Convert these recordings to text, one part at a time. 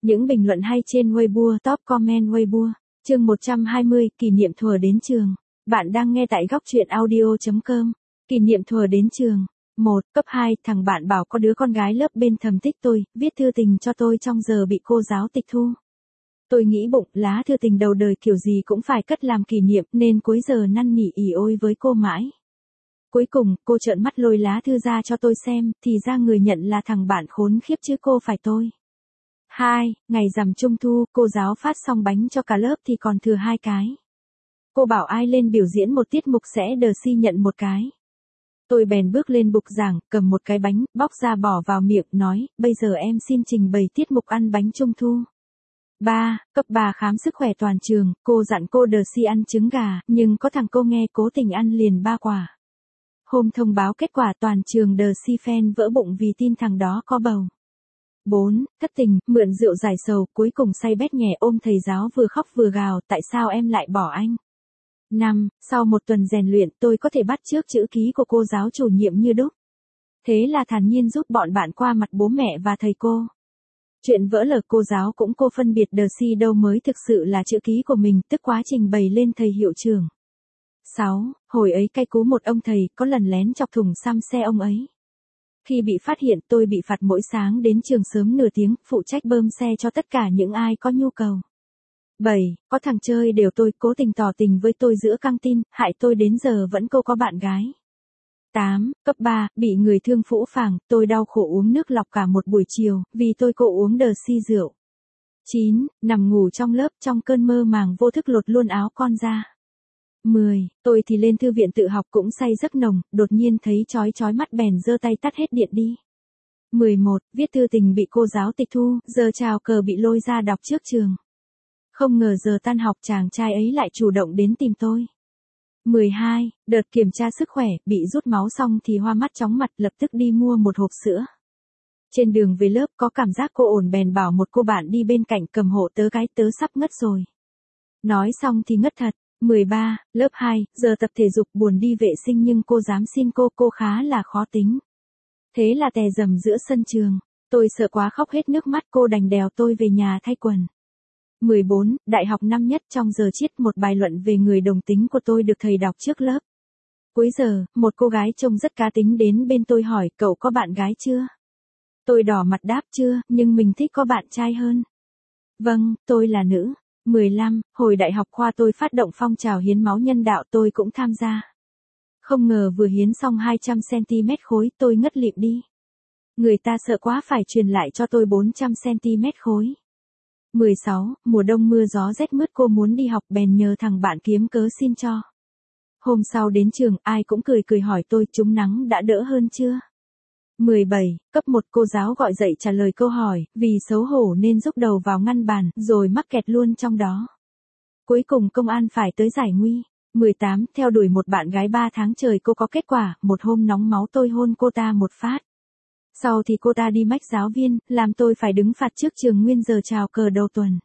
Những bình luận hay trên Weibo, top comment Weibo. Chương 120, kỷ niệm thuở đến trường. Bạn đang nghe tại góc truyện audio.com. Kỷ niệm thuở đến trường. 1. Cấp 2, thằng bạn bảo có đứa con gái lớp bên thầm thích tôi, viết thư tình cho tôi trong giờ bị cô giáo tịch thu. Tôi nghĩ bụng, lá thư tình đầu đời kiểu gì cũng phải cất làm kỷ niệm, nên cuối giờ năn nỉ ỉ ôi với cô mãi. Cuối cùng, cô trợn mắt lôi lá thư ra cho tôi xem, thì ra người nhận là thằng bạn khốn khiếp chứ cô phải tôi. 2. Ngày rằm Trung thu, cô giáo phát xong bánh cho cả lớp thì còn thừa 2 cái. Cô bảo ai lên biểu diễn một tiết mục sẽ đờ si nhận một cái. Tôi bèn bước lên bục giảng, cầm một cái bánh, bóc ra bỏ vào miệng, nói, bây giờ em xin trình bày tiết mục ăn bánh Trung thu. 3. Cấp 3 khám sức khỏe toàn trường, cô dặn cô đờ si ăn trứng gà, nhưng có thằng cô nghe cố tình ăn liền 3 quả. Hôm thông báo kết quả toàn trường đờ si fan vỡ bụng vì tin thằng đó có bầu. 4. Thất tình, mượn rượu giải sầu, cuối cùng say bét nhè ôm thầy giáo vừa khóc vừa gào, tại sao em lại bỏ anh? 5. Sau một tuần rèn luyện, tôi có thể bắt chước chữ ký của cô giáo chủ nhiệm như đúc. Thế là thản nhiên giúp bọn bạn qua mặt bố mẹ và thầy cô. Chuyện vỡ lở cô giáo cũng cô phân biệt đờ si đâu mới thực sự là chữ ký của mình, tức quá trình bày lên thầy hiệu trưởng. 6. Hồi ấy cay cú một ông thầy, có lần lén chọc thùng xăm xe ông ấy. Khi bị phát hiện, tôi bị phạt mỗi sáng đến trường sớm nửa tiếng, phụ trách bơm xe cho tất cả những ai có nhu cầu. 7. Có thằng chơi đều tôi, cố tình tỏ tình với tôi giữa căng tin, hại tôi đến giờ vẫn cô có bạn gái. 8. Cấp 3, bị người thương phũ phàng, tôi đau khổ uống nước lọc cả một buổi chiều, vì tôi cô uống đờ si rượu. 9. Nằm ngủ trong lớp, trong cơn mơ màng vô thức lột luôn áo con ra. 10. Tôi thì lên thư viện tự học cũng say giấc nồng, đột nhiên thấy chói mắt bèn giơ tay tắt hết điện đi. 11. Viết thư tình bị cô giáo tịch thu, giờ chào cờ bị lôi ra đọc trước trường. Không ngờ giờ tan học chàng trai ấy lại chủ động đến tìm tôi. 12. Đợt kiểm tra sức khỏe, bị rút máu xong thì hoa mắt chóng mặt, lập tức đi mua một hộp sữa. Trên đường về lớp có cảm giác cô ổn bèn bảo một cô bạn đi bên cạnh cầm hộ tớ cái, tớ sắp ngất rồi. Nói xong thì ngất thật. 13. Lớp 2, giờ tập thể dục buồn đi vệ sinh nhưng cô dám xin cô khá là khó tính. Thế là tè dầm giữa sân trường. Tôi sợ quá khóc hết nước mắt, cô đành đèo tôi về nhà thay quần. 14. Đại học năm nhất, trong giờ triết một bài luận về người đồng tính của tôi được thầy đọc trước lớp. Cuối giờ, một cô gái trông rất cá tính đến bên tôi hỏi, cậu có bạn gái chưa? Tôi đỏ mặt đáp chưa, nhưng mình thích có bạn trai hơn. Vâng, tôi là nữ. 15. Hồi đại học khoa tôi phát động phong trào hiến máu nhân đạo, tôi cũng tham gia. Không ngờ vừa hiến xong 200cm khối, tôi ngất lịm đi. Người ta sợ quá phải truyền lại cho tôi 400cm khối. 16. Mùa đông mưa gió rét mướt, cô muốn đi học bèn nhờ thằng bạn kiếm cớ xin cho. Hôm sau đến trường, ai cũng cười hỏi tôi, trúng nắng đã đỡ hơn chưa? 17. Cấp 1, cô giáo gọi dậy trả lời câu hỏi, vì xấu hổ nên rúc đầu vào ngăn bàn, rồi mắc kẹt luôn trong đó. Cuối cùng công an phải tới giải nguy. 18. Theo đuổi một bạn gái 3 tháng trời cô có kết quả, một hôm nóng máu tôi hôn cô ta một phát. Sau thì cô ta đi mách giáo viên, làm tôi phải đứng phạt trước trường nguyên giờ chào cờ đầu tuần.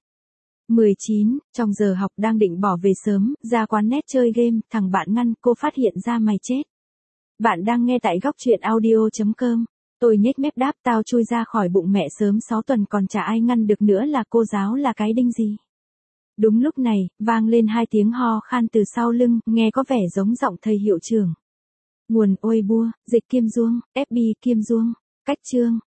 19. Trong giờ học đang định bỏ về sớm, ra quán net chơi game, thằng bạn ngăn, cô phát hiện ra mày chết. Bạn đang nghe tại góc truyện audio.com. Tôi nhếch mép đáp, tao chui ra khỏi bụng mẹ sớm 6 tuần còn chả ai ngăn được nữa, là cô giáo là cái đinh gì. Đúng lúc này, vang lên 2 tiếng ho khan từ sau lưng, nghe có vẻ giống giọng thầy hiệu trưởng. Nguồn Weibo, dịch Kim Duong, FB Kim Duong, cách chương.